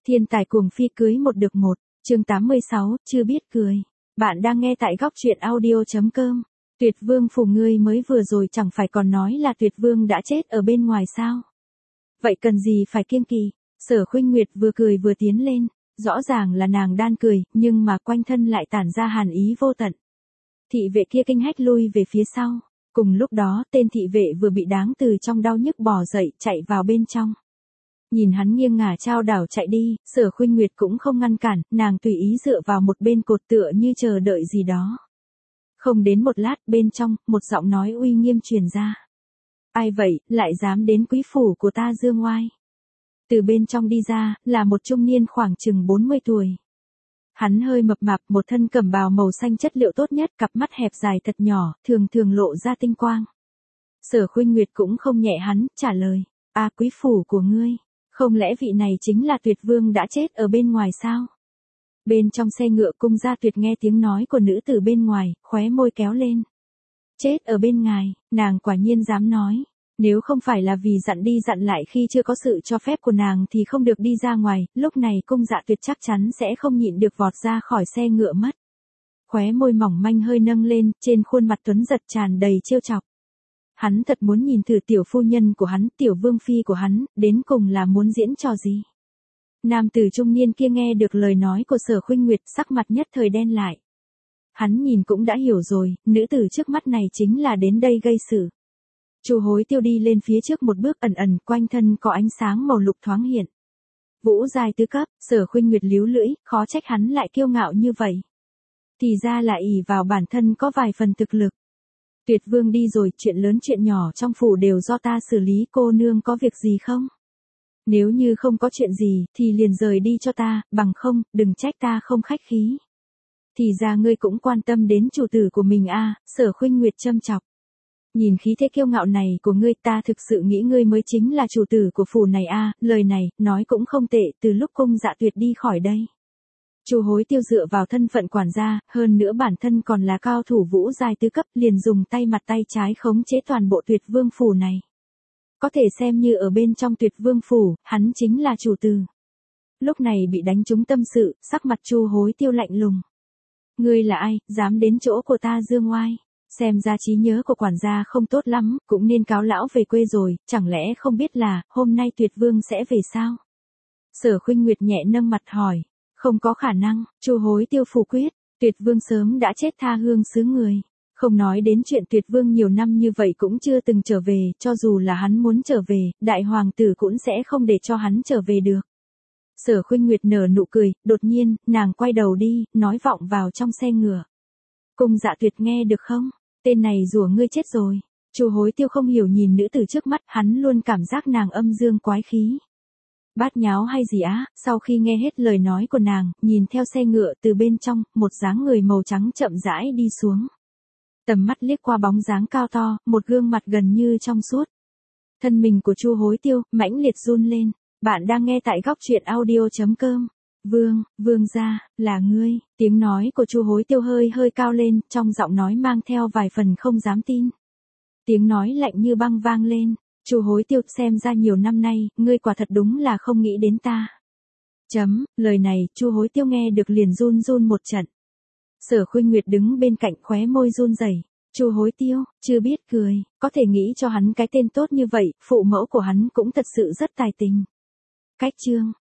Thiên tài cuồng phi cưới một được một, chương 86, chưa biết cười. Bạn đang nghe tại góc truyện audio.com. Tuyệt vương phủ ngươi mới vừa rồi chẳng phải còn nói là tuyệt vương đã chết ở bên ngoài sao? Vậy cần gì phải kiêng kỵ? Sở Khuynh Nguyệt vừa cười vừa tiến lên, rõ ràng là nàng đang cười, nhưng mà quanh thân lại tản ra hàn ý vô tận. Thị vệ kia kinh hách lui về phía sau, cùng lúc đó tên thị vệ vừa bị đáng từ trong đau nhức bò dậy chạy vào bên trong. Nhìn hắn nghiêng ngả chao đảo chạy đi, Sở Khuynh Nguyệt cũng không ngăn cản, nàng tùy ý dựa vào một bên cột tựa như chờ đợi gì đó. Không đến một lát, bên trong, một giọng nói uy nghiêm truyền ra. Ai vậy, lại dám đến quý phủ của ta dương oai? Từ bên trong đi ra, là một trung niên khoảng chừng 40 tuổi. Hắn hơi mập mạp, một thân cẩm bào màu xanh chất liệu tốt nhất, cặp mắt hẹp dài thật nhỏ, thường thường lộ ra tinh quang. Sở Khuynh Nguyệt cũng không nhẹ hắn, trả lời. Quý phủ của ngươi. Không lẽ vị này chính là Tuyệt Vương đã chết ở bên ngoài sao? Bên trong xe ngựa Cung Gia Tuyệt nghe tiếng nói của nữ tử bên ngoài, khóe môi kéo lên. Chết ở bên ngoài, nàng quả nhiên dám nói. Nếu không phải là vì dặn đi dặn lại khi chưa có sự cho phép của nàng thì không được đi ra ngoài, lúc này Cung Dạ Tuyệt chắc chắn sẽ không nhịn được vọt ra khỏi xe ngựa mất. Khóe môi mỏng manh hơi nâng lên, trên khuôn mặt tuấn giật tràn đầy trêu chọc. Hắn thật muốn nhìn thử tiểu phu nhân của hắn, tiểu vương phi của hắn, đến cùng là muốn diễn trò gì. Nam tử trung niên kia nghe được lời nói của Sở Khuynh Nguyệt, sắc mặt nhất thời đen lại. Hắn nhìn cũng đã hiểu rồi, nữ tử trước mắt này chính là đến đây gây sự. Chu Hối Tiêu đi lên phía trước một bước, ẩn ẩn quanh thân có ánh sáng màu lục thoáng hiện. Vũ giai tứ cấp, Sở Khuynh Nguyệt líu lưỡi, khó trách hắn lại kiêu ngạo như vậy. Thì ra là ỷ vào bản thân có vài phần thực lực. Tuyệt Vương đi rồi, chuyện lớn chuyện nhỏ trong phủ đều do ta xử lý, cô nương có việc gì không? Nếu như không có chuyện gì, thì liền rời đi cho ta, bằng không, đừng trách ta không khách khí. Thì ra ngươi cũng quan tâm đến chủ tử của mình Sở Khuynh Nguyệt châm chọc. Nhìn khí thế kiêu ngạo này của ngươi, ta thực sự nghĩ ngươi mới chính là chủ tử của phủ này lời này, nói cũng không tệ, từ lúc Cung Dạ Tuyệt đi khỏi đây. Chu Hối Tiêu dựa vào thân phận quản gia, hơn nữa bản thân còn là cao thủ vũ giai tứ cấp, liền dùng tay mặt tay trái khống chế toàn bộ Tuyệt Vương phủ này. Có thể xem như ở bên trong Tuyệt Vương phủ, hắn chính là chủ tử. Lúc này bị đánh trúng tâm sự, sắc mặt Chu Hối Tiêu lạnh lùng. Ngươi là ai, dám đến chỗ của ta dương oai? Xem ra trí nhớ của quản gia không tốt lắm, cũng nên cáo lão về quê rồi, chẳng lẽ không biết là, hôm nay Tuyệt Vương sẽ về sao? Sở Khuynh Nguyệt nhẹ nâng mặt hỏi. Không có khả năng, Chu Hối Tiêu phủ quyết, Tuyệt Vương sớm đã chết tha hương xứ người. Không nói đến chuyện Tuyệt Vương nhiều năm như vậy cũng chưa từng trở về, cho dù là hắn muốn trở về, đại hoàng tử cũng sẽ không để cho hắn trở về được. Sở Khuynh Nguyệt nở nụ cười, đột nhiên, nàng quay đầu đi, nói vọng vào trong xe ngựa. Cung Dạ Tuyệt nghe được không? Tên này rủa ngươi chết rồi. Chu Hối Tiêu không hiểu nhìn nữ tử trước mắt, hắn luôn cảm giác nàng âm dương quái khí. Bát nháo hay gì sau khi nghe hết lời nói của nàng, nhìn theo xe ngựa từ bên trong, một dáng người màu trắng chậm rãi đi xuống. Tầm mắt liếc qua bóng dáng cao to, một gương mặt gần như trong suốt. Thân mình của Chu Hối Tiêu, mãnh liệt run lên. Bạn đang nghe tại góc truyện audio.com. Vương gia, là ngươi. Tiếng nói của Chu Hối Tiêu hơi cao lên, trong giọng nói mang theo vài phần không dám tin. Tiếng nói lạnh như băng vang lên. Chu Hối Tiêu, xem ra nhiều năm nay, ngươi quả thật đúng là không nghĩ đến ta. Lời này, Chu Hối Tiêu nghe được liền run run một trận. Sở Khuynh Nguyệt đứng bên cạnh khóe môi run rẩy. Chu Hối Tiêu, chưa biết cười, có thể nghĩ cho hắn cái tên tốt như vậy, phụ mẫu của hắn cũng thật sự rất tài tình. Cách chương